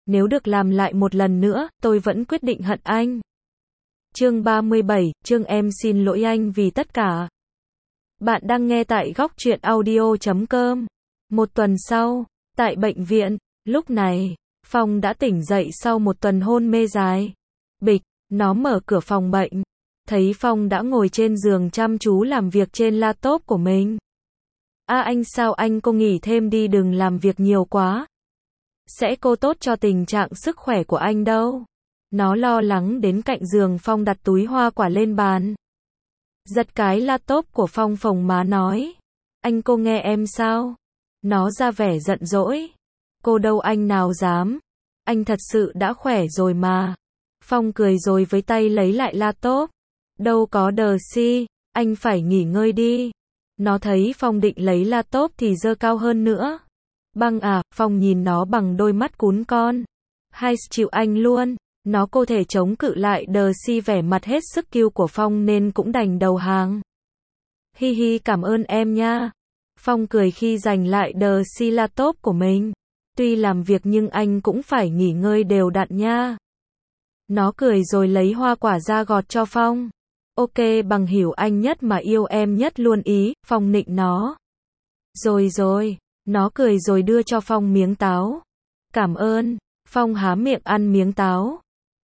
Nếu được làm lại một lần nữa, tôi vẫn quyết định hận anh. Chương 37, chương em xin lỗi anh vì tất cả. Bạn đang nghe tại góc truyện audio.com. Một tuần sau, tại bệnh viện, lúc này, Phong đã tỉnh dậy sau một tuần hôn mê dài. Bịch, nó mở cửa phòng bệnh. Thấy Phong đã ngồi trên giường chăm chú làm việc trên laptop của mình. Anh sao anh cô nghỉ thêm đi, đừng làm việc nhiều quá. Sẽ cô tốt cho tình trạng sức khỏe của anh đâu. Nó lo lắng đến cạnh giường Phong đặt túi hoa quả lên bàn. Giật cái laptop của Phong phồng má nói. Anh cô nghe em sao? Nó ra vẻ giận dỗi. Cô đâu anh nào dám. Anh thật sự đã khỏe rồi mà. Phong cười rồi với tay lấy lại laptop. Đâu có đờ si, anh phải nghỉ ngơi đi. Nó thấy Phong định lấy laptop thì giơ cao hơn nữa. Băng à, Phong nhìn nó bằng đôi mắt cún con. Hay chịu anh luôn. Nó cô thể chống cự lại đờ si vẻ mặt hết sức kiêu của Phong nên cũng đành đầu hàng. Hi hi, cảm ơn em nha. Phong cười khi giành lại đờ si laptop của mình. Tuy làm việc nhưng anh cũng phải nghỉ ngơi đều đặn nha. Nó cười rồi lấy hoa quả ra gọt cho Phong. Ok, bằng hiểu anh nhất mà yêu em nhất luôn ý, Phong nịnh nó. Rồi, nó cười rồi đưa cho Phong miếng táo. Cảm ơn. Phong há miệng ăn miếng táo.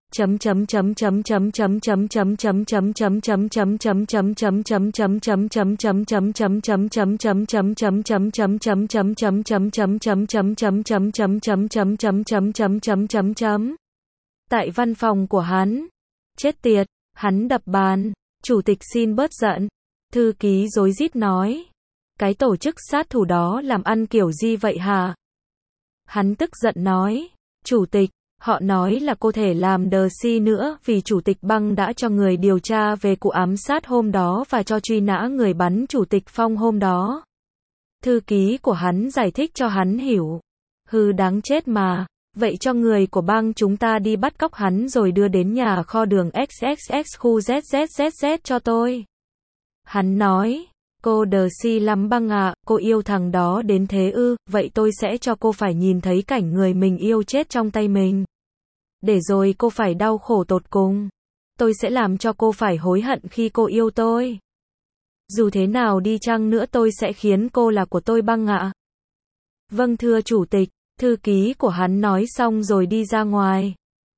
Tại văn phòng của hắn. Chết tiệt, hắn đập bàn. Chủ tịch xin bớt giận. Thư ký rối rít nói. Cái tổ chức sát thủ đó làm ăn kiểu gì vậy hả? Hắn tức giận nói. Chủ tịch, họ nói là cô thể làm đờ si nữa vì chủ tịch Băng đã cho người điều tra về vụ ám sát hôm đó và cho truy nã người bắn chủ tịch Phong hôm đó. Thư ký của hắn giải thích cho hắn hiểu. Hừ, đáng chết mà. Vậy cho người của Băng chúng ta đi bắt cóc hắn rồi đưa đến nhà kho đường XXX khu ZZZZ cho tôi. Hắn nói. Cô đờ si lắm Băng ạ, cô yêu thằng đó đến thế ư, vậy tôi sẽ cho cô phải nhìn thấy cảnh người mình yêu chết trong tay mình. Để rồi cô phải đau khổ tột cùng. Tôi sẽ làm cho cô phải hối hận khi cô yêu tôi. Dù thế nào đi chăng nữa tôi sẽ khiến cô là của tôi Băng ạ. Vâng thưa chủ tịch, thư ký của hắn nói xong rồi đi ra ngoài.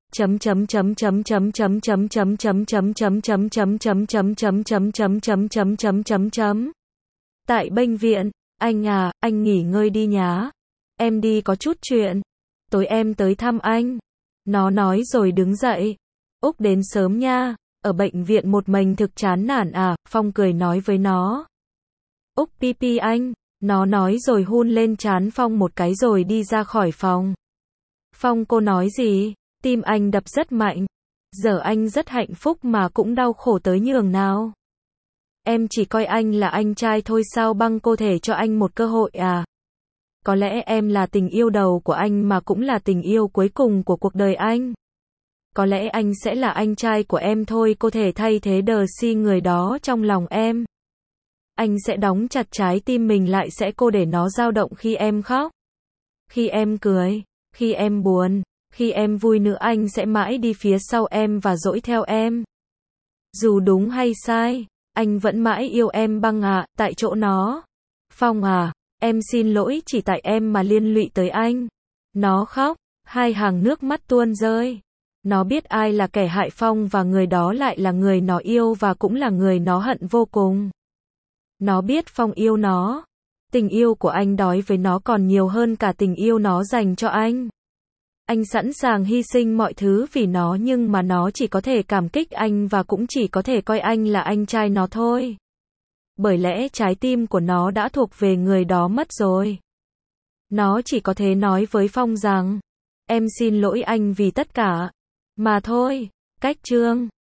Tại bệnh viện, anh à, anh nghỉ ngơi đi nhá. Em đi có chút chuyện. Tối em tới thăm anh. Nó nói rồi đứng dậy. Úc đến sớm nha. Ở bệnh viện một mình thực chán nản à, Phong cười nói với nó. Úc pi anh. Nó nói rồi hun lên trán Phong một cái rồi đi ra khỏi phòng. Phong cô nói gì? Tim anh đập rất mạnh. Giờ anh rất hạnh phúc mà cũng đau khổ tới nhường nào. Em chỉ coi anh là anh trai thôi sao Băng, cô thể cho anh một cơ hội à? Có lẽ em là tình yêu đầu của anh mà cũng là tình yêu cuối cùng của cuộc đời anh. Có lẽ anh sẽ là anh trai của em thôi, cô thể thay thế đờ si người đó trong lòng em. Anh sẽ đóng chặt trái tim mình lại, sẽ cô để nó dao động khi em khóc. Khi em cười, khi em buồn, khi em vui nữa, anh sẽ mãi đi phía sau em và dõi theo em. Dù đúng hay sai, anh vẫn mãi yêu em Băng ạ, tại chỗ nó. Phong à, em xin lỗi, chỉ tại em mà liên lụy tới anh. Nó khóc, hai hàng nước mắt tuôn rơi. Nó biết ai là kẻ hại Phong và người đó lại là người nó yêu và cũng là người nó hận vô cùng. Nó biết Phong yêu nó. Tình yêu của anh đối với nó còn nhiều hơn cả tình yêu nó dành cho anh. Anh sẵn sàng hy sinh mọi thứ vì nó, nhưng mà nó chỉ có thể cảm kích anh và cũng chỉ có thể coi anh là anh trai nó thôi. Bởi lẽ trái tim của nó đã thuộc về người đó mất rồi. Nó chỉ có thể nói với Phong rằng, em xin lỗi anh vì tất cả. Mà thôi, cách chương.